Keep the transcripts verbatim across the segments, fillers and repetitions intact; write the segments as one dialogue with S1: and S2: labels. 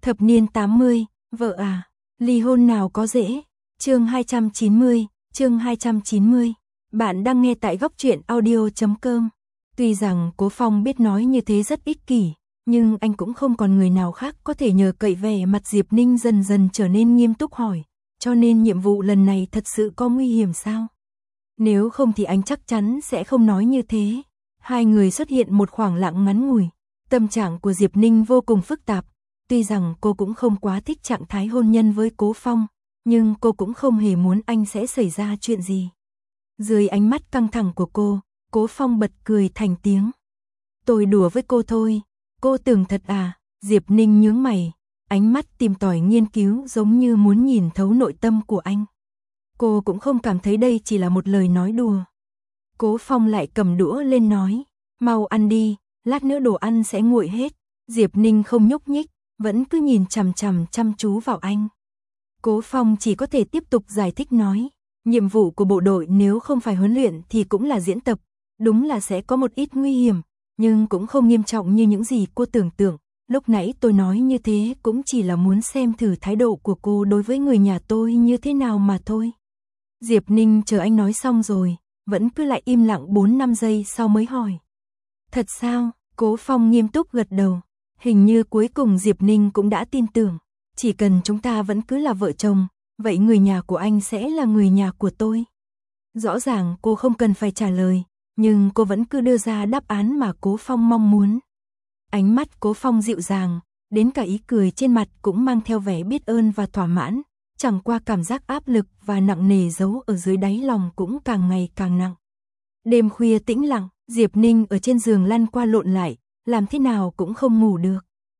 S1: Thập niên tám mươi, vợ à, ly hôn nào có dễ. Chương hai trăm chín mươi, chương hai trăm chín mươi. Bạn đang nghe tại góc truyện audio chấm com. Tuy rằng Cố Phong biết nói như thế rất ích kỷ, nhưng anh cũng không còn người nào khác có thể nhờ cậy. Vẻ mặt Diệp Ninh dần dần trở nên nghiêm túc hỏi, cho nên nhiệm vụ lần này thật sự có nguy hiểm sao? Nếu không thì anh chắc chắn sẽ không nói như thế. Hai người xuất hiện một khoảng lặng ngắn ngủi. Tâm trạng của Diệp Ninh vô cùng phức tạp. Tuy rằng cô cũng không quá thích trạng thái hôn nhân với Cố Phong, nhưng cô cũng không hề muốn anh sẽ xảy ra chuyện gì. Dưới ánh mắt căng thẳng của cô, Cố Phong bật cười thành tiếng. Tôi đùa với cô thôi, cô tưởng thật à? Diệp Ninh nhướng mày, ánh mắt tìm tòi nghiên cứu giống như muốn nhìn thấu nội tâm của anh. Cô cũng không cảm thấy đây chỉ là một lời nói đùa. Cố Phong lại cầm đũa lên nói, mau ăn đi, lát nữa đồ ăn sẽ nguội hết. Diệp Ninh không nhúc nhích, vẫn cứ nhìn chằm chằm chăm chú vào anh. Cố Phong chỉ có thể tiếp tục giải thích nói, nhiệm vụ của bộ đội nếu không phải huấn luyện thì cũng là diễn tập, đúng là sẽ có một ít nguy hiểm, nhưng cũng không nghiêm trọng như những gì cô tưởng tượng. Lúc nãy tôi nói như thế cũng chỉ là muốn xem thử thái độ của cô đối với người nhà tôi như thế nào mà thôi. Diệp Ninh chờ anh nói xong rồi, vẫn cứ lại im lặng bốn năm giây sau mới hỏi. Thật sao? Cố Phong nghiêm túc gật đầu. Hình như cuối cùng Diệp Ninh cũng đã tin tưởng. Chỉ cần chúng ta vẫn cứ là vợ chồng, vậy người nhà của anh sẽ là người nhà của tôi. Rõ ràng cô không cần phải trả lời, nhưng cô vẫn cứ đưa ra đáp án mà Cố Phong mong muốn. Ánh mắt Cố Phong dịu dàng, đến cả ý cười trên mặt cũng mang theo vẻ biết ơn và thỏa mãn. Chẳng qua cảm giác áp lực và nặng nề giấu ở dưới đáy lòng cũng càng ngày càng nặng. Đêm khuya tĩnh lặng, Diệp Ninh ở trên giường lăn qua lộn lại, làm thế nào cũng không ngủ được.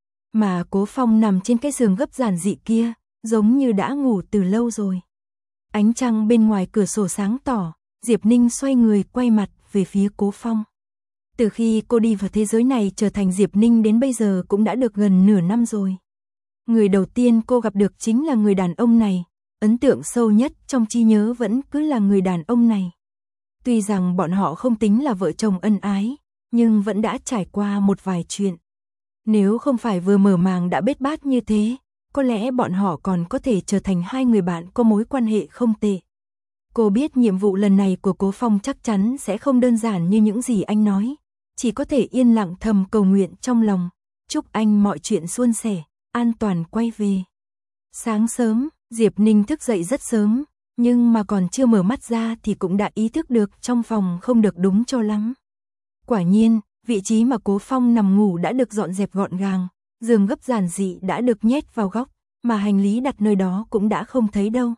S1: Mà Cố Phong nằm trên cái giường gấp giản dị kia, giống như đã ngủ từ lâu rồi. Ánh trăng bên ngoài cửa sổ sáng tỏ, Diệp Ninh xoay người quay mặt về phía Cố Phong. Từ khi cô đi vào thế giới này trở thành Diệp Ninh đến bây giờ cũng đã được gần nửa năm rồi. Người đầu tiên cô gặp được chính là người đàn ông này, ấn tượng sâu nhất trong trí nhớ vẫn cứ là người đàn ông này. Tuy rằng bọn họ không tính là vợ chồng ân ái, nhưng vẫn đã trải qua một vài chuyện. Nếu không phải vừa mở màng đã bết bát như thế, có lẽ bọn họ còn có thể trở thành hai người bạn có mối quan hệ không tệ. Cô biết nhiệm vụ lần này của Cố Phong chắc chắn sẽ không đơn giản như những gì anh nói, chỉ có thể yên lặng thầm cầu nguyện trong lòng, chúc anh mọi chuyện suôn sẻ, an toàn quay về. Sáng sớm, Diệp Ninh thức dậy rất sớm, nhưng mà còn chưa mở mắt ra thì cũng đã ý thức được trong phòng không được đúng cho lắm. Quả nhiên, vị trí mà Cố Phong nằm ngủ đã được dọn dẹp gọn gàng, giường gấp giản dị đã được nhét vào góc, mà hành lý đặt nơi đó cũng đã không thấy đâu.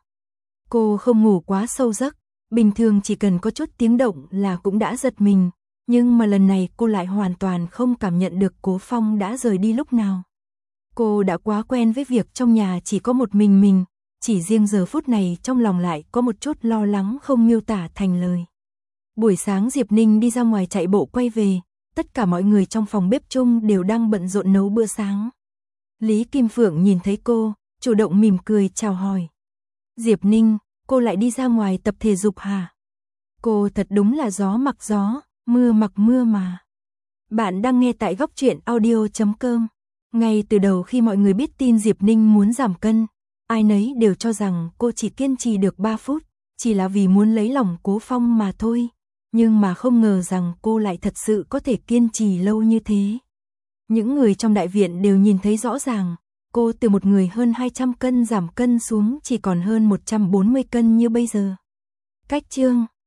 S1: Cô không ngủ quá sâu giấc, bình thường chỉ cần có chút tiếng động là cũng đã giật mình, nhưng mà lần này cô lại hoàn toàn không cảm nhận được Cố Phong đã rời đi lúc nào. Cô đã quá quen với việc trong nhà chỉ có một mình mình, chỉ riêng giờ phút này trong lòng lại có một chút lo lắng không miêu tả thành lời. Buổi sáng Diệp Ninh đi ra ngoài chạy bộ quay về, tất cả mọi người trong phòng bếp chung đều đang bận rộn nấu bữa sáng. Lý Kim Phượng nhìn thấy cô, chủ động mỉm cười chào hỏi. Diệp Ninh, cô lại đi ra ngoài tập thể dục hả? Cô thật đúng là gió mặc gió, mưa mặc mưa mà. Bạn đang nghe tại góc truyện audio chấm com. Ngay từ đầu khi mọi người biết tin Diệp Ninh muốn giảm cân, ai nấy đều cho rằng cô chỉ kiên trì được ba phút, chỉ là vì muốn lấy lòng Cố Phong mà thôi. Nhưng mà không ngờ rằng cô lại thật sự có thể kiên trì lâu như thế. Những người trong đại viện đều nhìn thấy rõ ràng, cô từ một người hơn hai trăm cân giảm cân xuống chỉ còn hơn một trăm bốn mươi cân như bây giờ. Cách chương